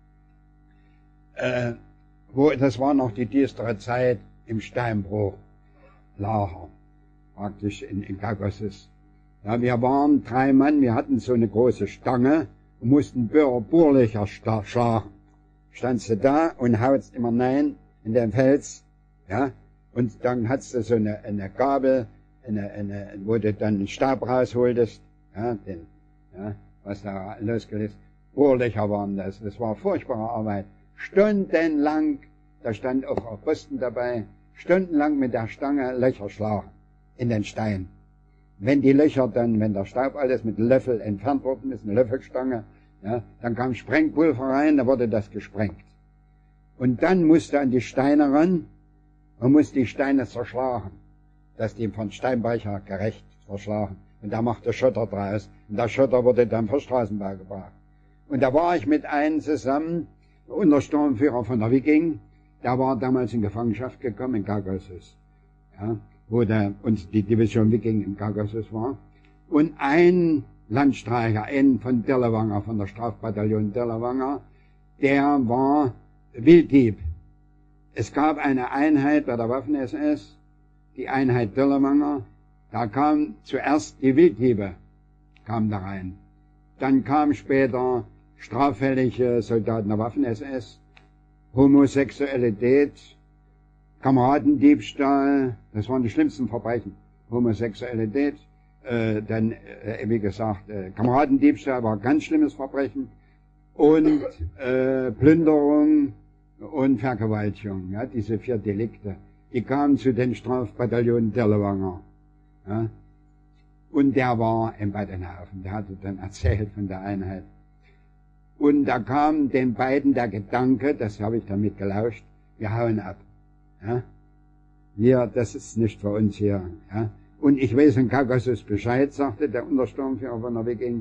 äh, wo, das war noch die düstere Zeit im Steinbruch. Lager, praktisch in, in Kaukasus. Ja, wir waren drei Mann, wir hatten so eine große Stange und mussten Bohr, Bohrlöcher schlagen. Standst du da und hautst immer rein in den Fels, ja, und dann hattest du so eine, eine Gabel, eine, eine, wo du dann den Stab rausholtest, ja, den, ja, was da losgelöst. Bohrlöcher waren das, das war furchtbare Arbeit. Stundenlang, da stand auch ein Posten dabei, stundenlang mit der Stange Löcher schlagen in den Stein. Wenn die Löcher dann, wenn der Staub alles mit Löffel entfernt worden ist, eine Löffelstange, ja, dann kam Sprengpulver rein, da wurde das gesprengt. Und dann musste an die Steine ran und musste die Steine zerschlagen, dass die von Steinbrecher gerecht zerschlagen. Und da machte Schotter draus. Und der Schotter wurde dann für Straßenbau gebracht. Und da war ich mit einem zusammen, Untersturmführer von der Wiking. Der war damals in Gefangenschaft gekommen in Kaukasus, ja, wo der, uns die Division Wiking in Kaukasus war. Und ein Landstreicher, ein von Dirlewanger, von der Strafbataillon Dirlewanger, der war Wilddieb. Es gab eine Einheit bei der Waffen-S S, die Einheit Dirlewanger. Da kam zuerst die Wilddiebe, kam da rein. Dann kam später straffällige Soldaten der Waffen-S S, Homosexualität, Kameradendiebstahl, das waren die schlimmsten Verbrechen. Homosexualität, äh, dann, äh, wie gesagt, äh, Kameradendiebstahl war ein ganz schlimmes Verbrechen und äh, Plünderung und Vergewaltigung, ja, diese vier Delikte. Die kamen zu den Strafbataillonen Dirlewanger. Ja. Und der war in Badenhaufen, der hatte dann erzählt von der Einheit. Und da kam den beiden der Gedanke, das habe ich damit gelauscht, wir hauen ab. Ja? Wir, das ist nicht für uns hier. Ja? Und ich weiß in Kaukasus Bescheid, sagte der Untersturmführer von der Wiking.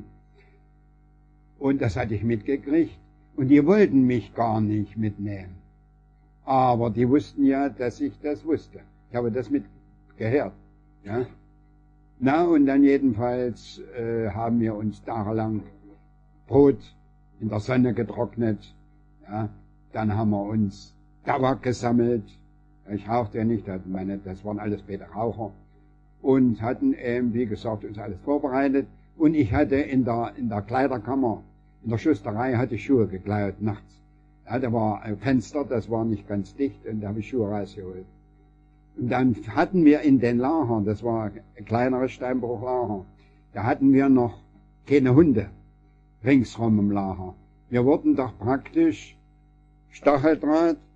Und das hatte ich mitgekriegt. Und die wollten mich gar nicht mitnehmen. Aber die wussten ja, dass ich das wusste. Ich habe das mitgehört. Ja? Na, und dann jedenfalls äh, haben wir uns tagelang Brot in der Sonne getrocknet. Ja? Dann haben wir uns Tabak gesammelt. Ich rauchte ja nicht, meine, das waren alles später Raucher. Und hatten eben, wie gesagt, uns alles vorbereitet. Und ich hatte in der, in der Kleiderkammer, in der Schusterei, hatte ich Schuhe geklaut nachts. Ja, da war ein Fenster, das war nicht ganz dicht, und da habe ich Schuhe rausgeholt. Und dann hatten wir in den Lagern, das war ein kleineres Steinbruchlager, da hatten wir noch keine Hunde ringsrum im Lager. Wir wurden doch praktisch Stacheldraht,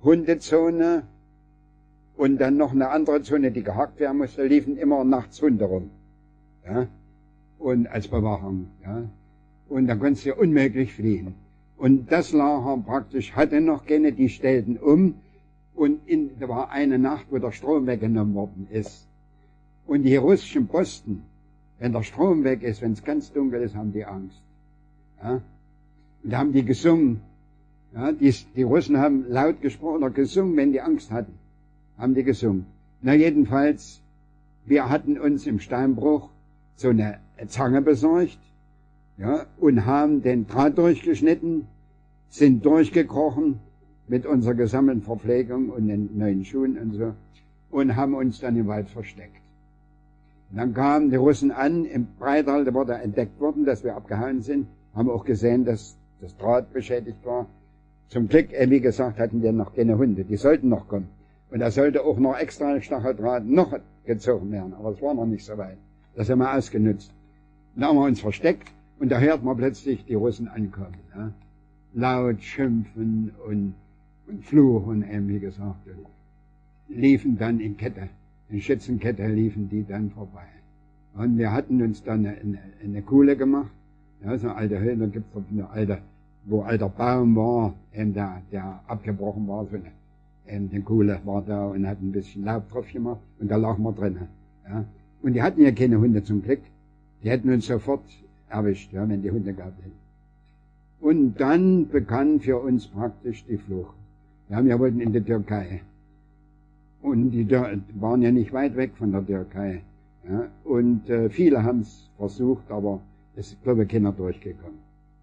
Hundezone und dann noch eine andere Zone, die gehakt werden musste, liefen immer nachts Hunde rum. Ja? Und als Bewachung. Ja? Und da konntest du unmöglich fliehen. Und das Lager praktisch hatte noch keine, die stellten um. Und in, da war eine Nacht, wo der Strom weggenommen worden ist. Und die russischen Posten, wenn der Strom weg ist, wenn es ganz dunkel ist, haben die Angst. Ja? Und da haben die gesungen. Ja, die, die Russen haben laut gesprochen oder gesungen, wenn die Angst hatten. Haben die gesungen. Na jedenfalls, wir hatten uns im Steinbruch so eine Zange besorgt, ja, und haben den Draht durchgeschnitten, sind durchgekrochen mit unserer gesammelten Verpflegung und den neuen Schuhen und so und haben uns dann im Wald versteckt. Und dann kamen die Russen an, im Breital, da wurde entdeckt worden, dass wir abgehauen sind, haben auch gesehen, dass das Draht beschädigt war. Zum Glück, wie gesagt, hatten wir noch keine Hunde, die sollten noch kommen. Und da sollte auch noch extra ein Stacheldraht noch gezogen werden, aber es war noch nicht so weit. Das haben wir ausgenutzt. Dann haben wir uns versteckt und da hört man plötzlich die Russen ankommen. Ja? Laut schimpfen und, und fluchen, eben wie gesagt. Und liefen dann in Kette, in Schützenkette liefen die dann vorbei. Und wir hatten uns dann eine, eine, eine Kuhle gemacht. Ja, so eine alte Höhle, da gibt's eine alte, wo alter Baum war, eben der, der abgebrochen war, so eine, eben die Kuhle war da und hat ein bisschen Laub drauf gemacht und da lagen wir drin. Ja. Und die hatten ja keine Hunde zum Glück. Die hätten uns sofort erwischt, ja, wenn die Hunde gehabt hätten. Und dann begann für uns praktisch die Flucht. Ja, wir wollten in die Türkei. Und die waren ja nicht weit weg von der Türkei. Ja. Und äh, viele haben es versucht, aber es ist, glaube ich, keiner durchgekommen.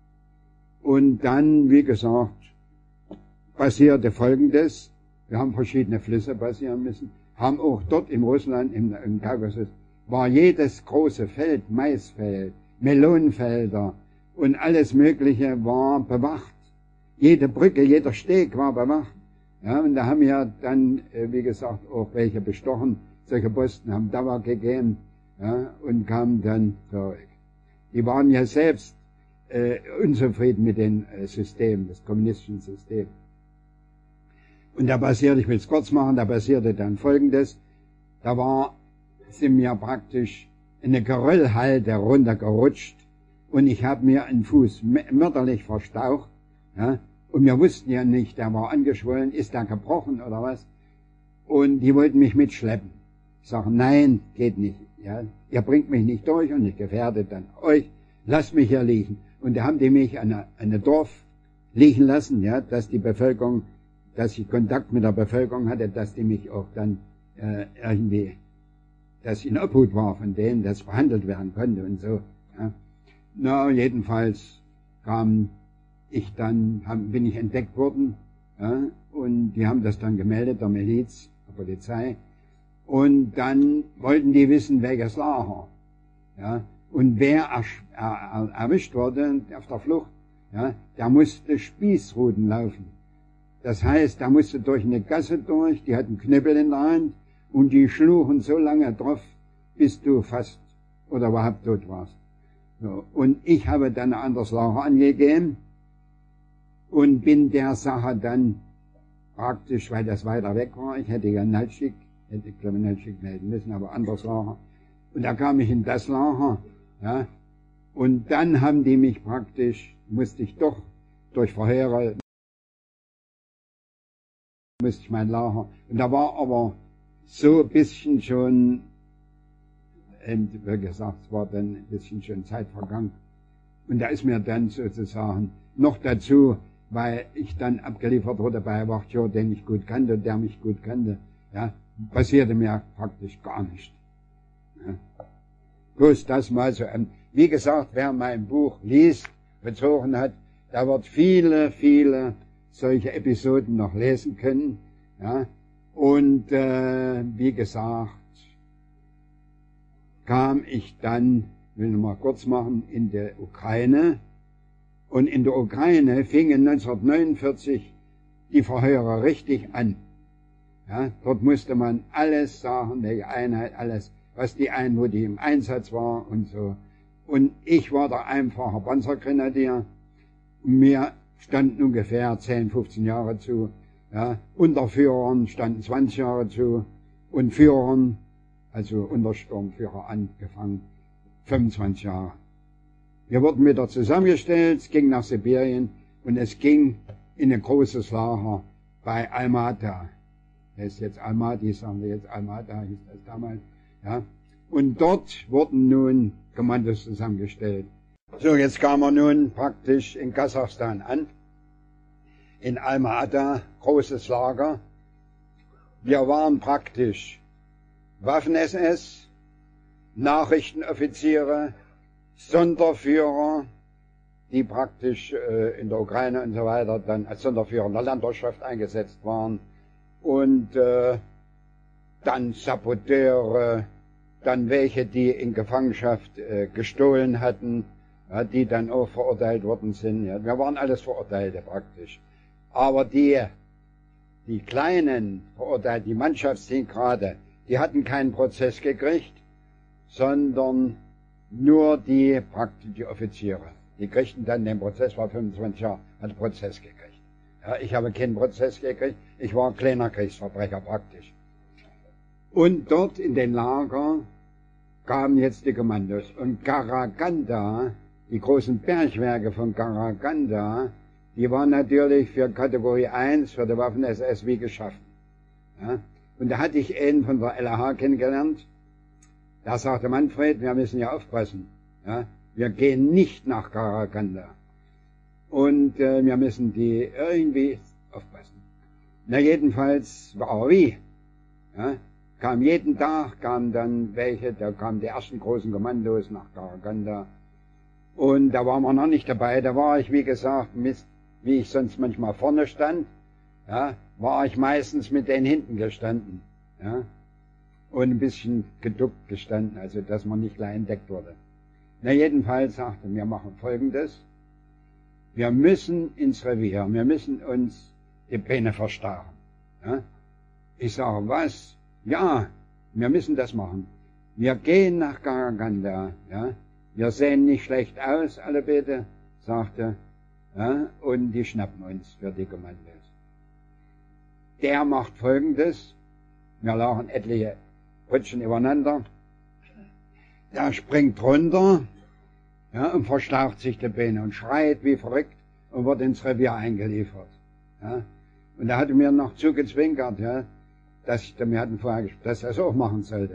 Und dann, wie gesagt, passierte Folgendes. Wir haben verschiedene Flüsse passieren müssen. Haben auch dort in Russland, im, im Kaukasus, war jedes große Feld, Maisfeld, Melonenfelder und alles Mögliche war bewacht. Jede Brücke, jeder Steg war bewacht. Ja, und da haben wir dann, wie gesagt, auch welche bestochen. Solche Posten haben Dauer gegeben, ja, und kamen dann zurück. Die waren ja selbst äh, unzufrieden mit dem äh, System, das kommunistischen System. Und da passierte, ich will es kurz machen, da passierte dann Folgendes. Da war, sind mir praktisch eine Geröllhalde runtergerutscht und ich habe mir einen Fuß mörderlich verstaucht. Ja, und wir wussten ja nicht, der war angeschwollen, ist der gebrochen oder was. Und die wollten mich mitschleppen. Ich sage, nein, geht nicht. Ja, ihr bringt mich nicht durch und ich gefährde dann euch. Lasst mich hier liegen. Und da haben die mich an eine, eine Dorf liegen lassen, ja, dass die Bevölkerung, dass ich Kontakt mit der Bevölkerung hatte, dass die mich auch dann äh, irgendwie, dass in Obhut war von denen, dass behandelt werden konnte und so. Ja. Na, jedenfalls kam ich dann, hab, bin ich entdeckt worden, ja, und die haben das dann gemeldet, der Miliz, der Polizei. Und dann wollten die wissen, welches Lager. Ja, und wer ersch, er, er, erwischt wurde auf der Flucht, ja, der musste Spießruten laufen. Das heißt, der musste durch eine Gasse durch, die hatten Knüppel in der Hand und die schluchen so lange drauf, bis du fast oder überhaupt tot warst. So, und ich habe dann ein anderes Lager angegeben und bin der Sache dann praktisch, weil das weiter weg war, ich hätte ja Naltschik, hätte ich glaube Naltschik melden müssen, aber anderes Lager. Und da kam ich in das Lager, ja, und dann haben die mich praktisch, musste ich doch durch Verhöre, musste ich mein Lager, und da war aber so ein bisschen schon, wie gesagt, es war dann ein bisschen schon Zeit vergangen. Und da ist mir dann sozusagen noch dazu, weil ich dann abgeliefert wurde bei einem Wachtjäger, den ich gut kannte, der mich gut kannte, ja, passierte mir praktisch gar nicht. Ja. Bloß das mal so. Wie gesagt, wer mein Buch liest, bezogen hat, der wird viele, viele solche Episoden noch lesen können. Ja. Und äh, wie gesagt, kam ich dann, will ich mal kurz machen, in der Ukraine. Und in der Ukraine fingen neunzehnhundertneunundvierzig die Verhöre richtig an. Ja, dort musste man alles sagen, welche Einheit, alles, was die ein, wo die im Einsatz war und so. Und ich war der einfache Panzergrenadier. Mir standen ungefähr zehn, fünfzehn Jahre zu. Ja, Unterführern standen zwanzig Jahre zu und Führern, also Untersturmführer angefangen, fünfundzwanzig Jahre. Wir wurden wieder zusammengestellt, es ging nach Sibirien und es ging in ein großes Lager bei Almata. Das ist jetzt Almaty, sagen wir jetzt Almata, hieß das damals. Ja. Und dort wurden nun Kommandos zusammengestellt. So, jetzt kamen wir nun praktisch in Kasachstan an. In Alma-Ata, großes Lager. Wir waren praktisch Waffen-S S, Nachrichtenoffiziere, Sonderführer, die praktisch äh, in der Ukraine und so weiter dann als Sonderführer in der Landwirtschaft eingesetzt waren. Und äh, dann Saboteure, dann welche, die in Gefangenschaft äh, gestohlen hatten, ja, die dann auch verurteilt worden sind. Ja. Wir waren alles Verurteilte praktisch. Aber die, die kleinen Verurteilten, die Mannschaftsdienstgrade, die hatten keinen Prozess gekriegt, sondern nur die praktisch die Offiziere. Die kriegten dann den Prozess, war fünfundzwanzig Jahre, hat Prozess gekriegt. Ja, ich habe keinen Prozess gekriegt, ich war ein kleiner Kriegsverbrecher praktisch. Und dort in den Lager kamen jetzt die Kommandos. Und Karaganda, die großen Bergwerke von Karaganda, die waren natürlich für Kategorie eins, für die Waffen-S S wie geschaffen. Ja? Und da hatte ich einen von der L A H kennengelernt. Da sagte Manfred, wir müssen ja aufpassen. Ja? Wir gehen nicht nach Karaganda. Und äh, wir müssen die irgendwie aufpassen. Na jedenfalls war wie. Ja? Kam jeden Tag, kamen dann welche, da kamen die ersten großen Kommandos nach Karaganda. Und da waren wir noch nicht dabei. Da war ich, wie gesagt, Mist, wie ich sonst manchmal vorne stand, ja, war ich meistens mit denen hinten gestanden, ja, und ein bisschen geduckt gestanden, also dass man nicht gleich entdeckt wurde. Na jedenfalls sagte, wir machen Folgendes: Wir müssen ins Revier, wir müssen uns die Beine verstarren. Ja. Ich sage, was? Ja, wir müssen das machen. Wir gehen nach Karaganda, ja. Wir sehen nicht schlecht aus, alle bitte, sagte. Ja, und die schnappen uns für die Kommandos. Der macht Folgendes: Wir lagen etliche Putschen übereinander. Der springt runter, ja, und verstaucht sich die Beine und schreit wie verrückt und wird ins Revier eingeliefert. Ja. Und er hatte mir noch zugezwinkert, ja, dass ich, wir hatten vorher gesprochen, dass er es auch machen sollte.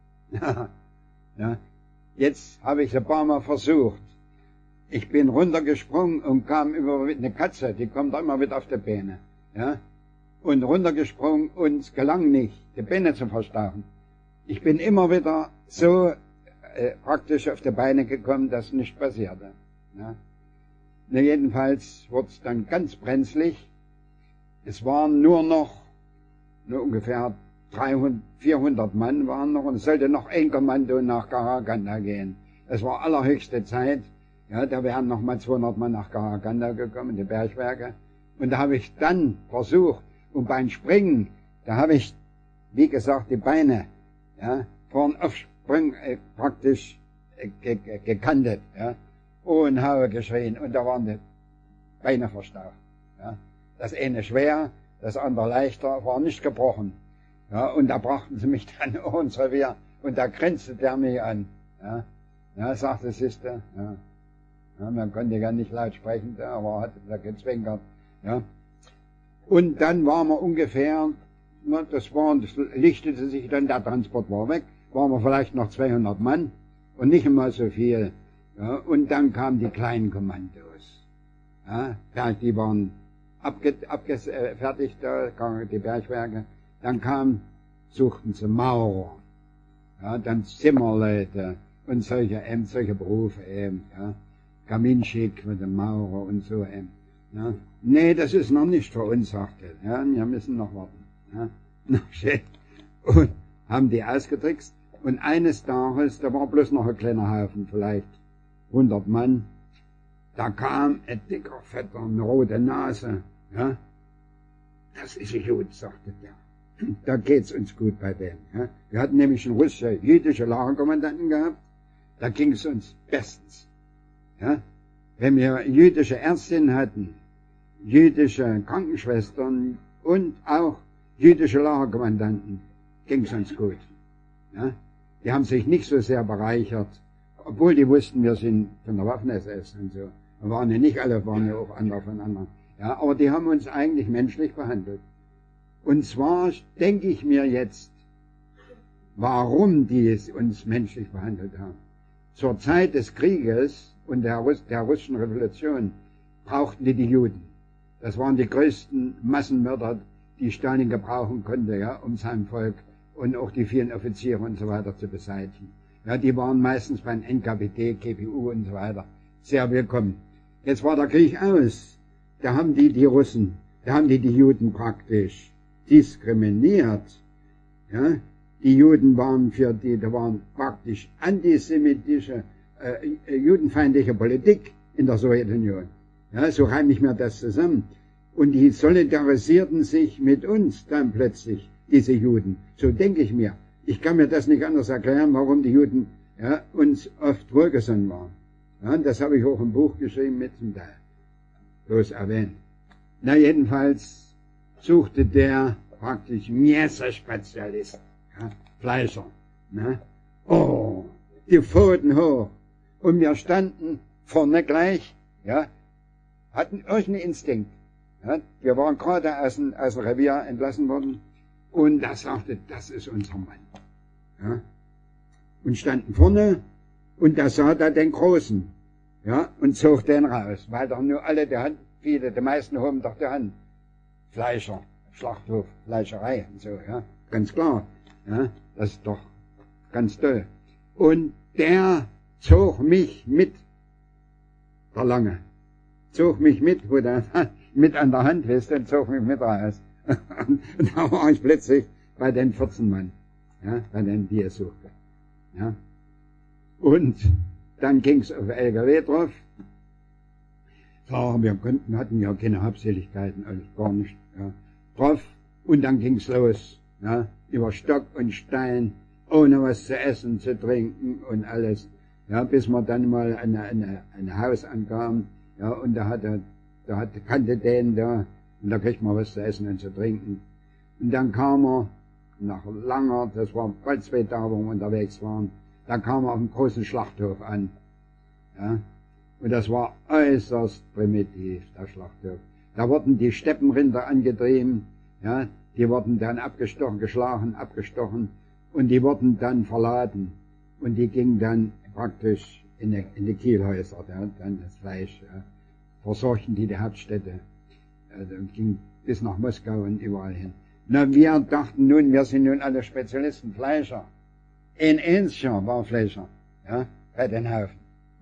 Ja. Jetzt habe ich es ein paar Mal versucht. Ich bin runtergesprungen und kam über eine Katze, die kommt immer wieder auf die Beine. Ja? Und runtergesprungen und es gelang nicht, die Beine zu verstauchen. Ich bin immer wieder so äh, praktisch auf die Beine gekommen, dass nichts passierte. Ja? Na, jedenfalls wurde es dann ganz brenzlig. Es waren nur noch nur ungefähr dreihundert, vierhundert Mann waren noch und es sollte noch ein Kommando nach Karaganda gehen. Es war allerhöchste Zeit. Ja, da wären noch mal zweihundert Mann nach Karaganda gekommen, die Bergwerke. Und da habe ich dann versucht, und beim Springen, da habe ich, wie gesagt, die Beine, ja, vorn auf Springen äh, praktisch äh, ge ge gekantet, ja, und habe geschrien, und da waren die Beine verstaucht, ja. Das eine schwer, das andere leichter, war nicht gebrochen, ja, und da brachten sie mich dann ins Revier, und da grinste der mich an, ja, ja, sagte, siehste, ja. Ja, man konnte ja nicht laut sprechen, aber hat da gezwinkert. Ja. Und dann waren wir ungefähr, na, das war, das lichtete sich dann, der Transport war weg, waren wir vielleicht noch zweihundert Mann und nicht einmal so viel. Ja. Und dann kamen die kleinen Kommandos. Ja, die waren abge, abgefertigt, die Bergwerke. Dann kam, suchten sie Maurer, ja, dann Zimmerleute und solche, eben, solche Berufe eben, ja. Kaminschik mit dem Maurer und so eben. Ja. Nee, das ist noch nicht für uns, sagte er. Ja, wir müssen noch warten. Ja. Und haben die ausgetrickst. Und eines Tages, da war bloß noch ein kleiner Haufen, vielleicht hundert Mann. Da kam ein dicker Vetter, eine rote Nase. Ja. Das ist gut, sagte der. Da geht's uns gut bei denen. Ja. Wir hatten nämlich einen russischen, jüdischen Lagerkommandanten gehabt. Da ging es uns bestens. Ja, wenn wir jüdische Ärztinnen hatten, jüdische Krankenschwestern und auch jüdische Lagerkommandanten ging es uns gut. Ja? Die haben sich nicht so sehr bereichert, obwohl die wussten, wir sind von der Waffen-S S und so. Wir waren ja nicht alle, waren ja auch andere von anderen. Ja, aber die haben uns eigentlich menschlich behandelt. Und zwar denke ich mir jetzt, warum die es uns menschlich behandelt haben. Zur Zeit des Krieges und der, Russ der russischen Revolution brauchten die die Juden. Das waren die größten Massenmörder, die Stalin gebrauchen konnte, ja, um sein Volk und auch die vielen Offiziere und so weiter zu beseitigen. Ja, die waren meistens beim N K W D, G P U und so weiter sehr willkommen. Jetzt war der Krieg aus. Da haben die die Russen, da haben die die Juden praktisch diskriminiert. Ja, die Juden waren für die, da waren praktisch antisemitische, äh, judenfeindliche Politik in der Sowjetunion. Ja, so reime ich mir das zusammen. Und die solidarisierten sich mit uns dann plötzlich, diese Juden. So denke ich mir. Ich kann mir das nicht anders erklären, warum die Juden ja, uns oft wohlgesonnen waren. Ja, das habe ich auch im Buch geschrieben mit zum Teil. Bloß erwähnt. Na, jedenfalls suchte der praktisch Messerspezialist, ja, Fleischer. Ne? Oh, die Pfoten hoch. Und wir standen vorne gleich, ja, hatten irgendeinen Instinkt. Ja, wir waren gerade aus dem, aus dem Revier entlassen worden und er sagte, das ist unser Mann. Ja, und standen vorne und da sah da den Großen, ja, und zog den raus, weil doch nur alle die Hand, viele, die meisten hoben doch die Hand. Fleischer, Schlachthof, Fleischerei und so, ja, ganz klar, ja, das ist doch ganz toll. Und der zog mich mit, der Lange, zog mich mit, wo der mit an der Hand ist, und zog mich mit raus. Und da war ich plötzlich bei den vierzehn Mann, ja, bei denen die er suchte. Ja. Und dann ging's auf L K W drauf. Klar, wir konnten, hatten ja keine Habseligkeiten, alles gar nicht, ja, drauf. Und dann ging's los, ja, über Stock und Stein, ohne was zu essen, zu trinken und alles. Ja, bis wir dann mal an ein Haus ankamen, ja, und da hatte, da hatte, kannte den da, und da kriegt man was zu essen und zu trinken. Und dann kam er, nach langer, das war bald zwei Tage, wo wir unterwegs waren, da kam er auf dem großen Schlachthof an, ja. Und das war äußerst primitiv, der Schlachthof. Da wurden die Steppenrinder angetrieben, ja, die wurden dann abgestochen, geschlagen, abgestochen, und die wurden dann verladen. Und die gingen dann praktisch in die, in die Kielhäuser, ja, dann das Fleisch, ja, versorgten die die Hauptstädte, äh, und ging bis nach Moskau und überall hin. Na, wir dachten nun, wir sind nun alle Spezialisten, Fleischer. Ein einziger war Fleischer, ja, bei den Haufen.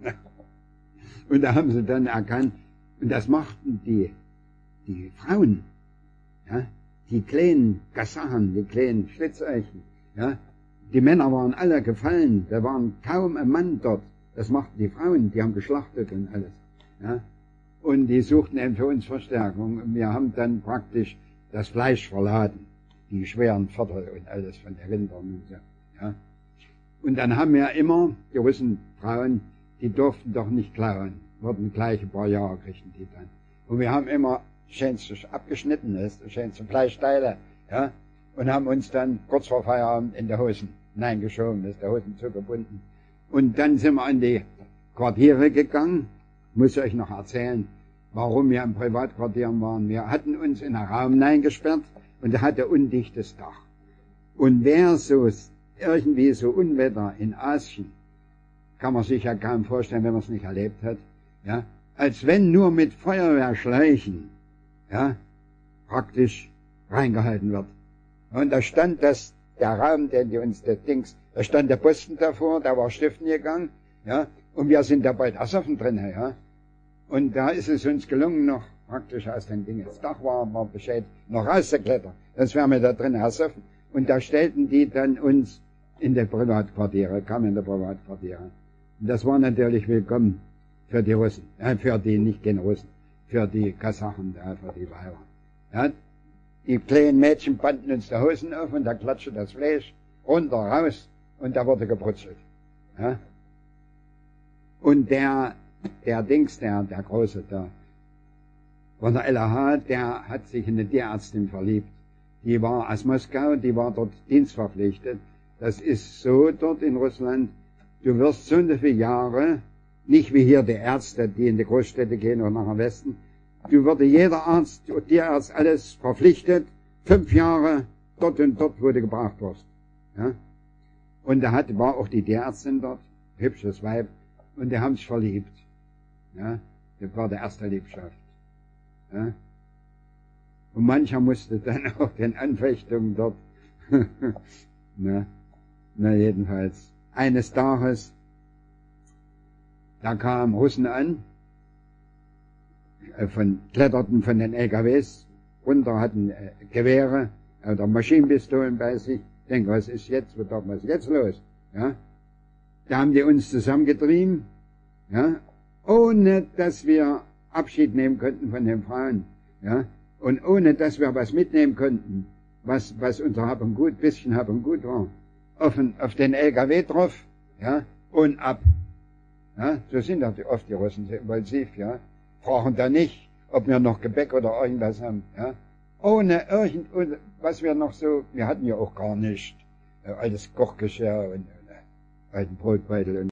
Und da haben sie dann erkannt, und das machten die, die Frauen, ja, die kleinen Kasachen, die kleinen Schlitzeichen, ja, die Männer waren alle gefallen, da waren kaum ein Mann dort. Das machten die Frauen, die haben geschlachtet und alles, ja. Und die suchten eben für uns Verstärkung. Und wir haben dann praktisch das Fleisch verladen, die schweren Viertel und alles von den Rindern und so, ja. Und dann haben wir immer, die Russen Frauen, die durften doch nicht klauen, wurden gleich ein paar Jahre kriegten die dann. Und wir haben immer schönste abgeschnitten, ist, schönste Fleischteile, ja, und haben uns dann kurz vor Feierabend in die Hosen hineingeschoben, ist der Hosen zugebunden. Und dann sind wir in die Quartiere gegangen. Muss ich euch noch erzählen, warum wir im Privatquartieren waren. Wir hatten uns in einen Raum hineingesperrt und der hatte undichtes Dach. Und wer so irgendwie so Unwetter in Asien, kann man sich ja kaum vorstellen, wenn man es nicht erlebt hat, ja, als wenn nur mit Feuerwehrschläuchen, ja, praktisch reingehalten wird. Und da stand das, der Raum, den die uns, das Dings, da stand der Posten davor, da war Stiften gegangen, ja, und wir sind da bald ersoffen drin, ja. Und da ist es uns gelungen, noch praktisch aus dem Ding, das Dach war, war Bescheid, noch rauszuklettern. Sonst wären wir da drin ersoffen. Und da stellten die dann uns in die Privatquartiere, kamen in die Privatquartiere. Und das war natürlich willkommen für die Russen, äh, für die, nicht den Russen, für die Kasachen, äh, für die Weiber. Ja, die kleinen Mädchen banden uns die Hosen auf und da klatschte das Fleisch runter, raus und da wurde gebrutzelt. Ja. Und der, der Dings, der, der Große, der Von der L A H, der hat sich in eine Tierärztin verliebt. Die war aus Moskau, die war dort dienstverpflichtet. Das ist so dort in Russland, du wirst so viele Jahre, nicht wie hier die Ärzte, die in die Großstädte gehen oder nach dem Westen, du würde jeder Arzt, Tierarzt, alles verpflichtet, fünf Jahre dort und dort, wo du gebraucht wirst. Ja? Und da hat, war auch die Tierärztin dort, hübsches Weib, und die haben sich verliebt. Ja? Das war die erste Liebschaft. Ja? Und mancher musste dann auch den Anfechtungen dort, na, na jedenfalls, eines Tages, da kamen Russen an, von, kletterten von den L K Ws runter, hatten äh, Gewehre oder Maschinenpistolen bei sich. Ich denke, was ist jetzt, was ist jetzt los? Ja? Da haben die uns zusammengetrieben, ja? Ohne dass wir Abschied nehmen könnten von den Frauen, ja? Und ohne dass wir was mitnehmen könnten, was, was unser Hab und Gut, bisschen Hab und Gut war, auf den, auf den L K W drauf, ja? Und ab. Ja? So sind auch oft die Russen sehr impulsiv, ja? Brauchen da nicht, ob wir noch Gebäck oder irgendwas haben, ja. Ohne irgend, was wir noch so, wir hatten ja auch gar nicht, äh, alles Kochgeschirr und, äh, alten Brotbeutel und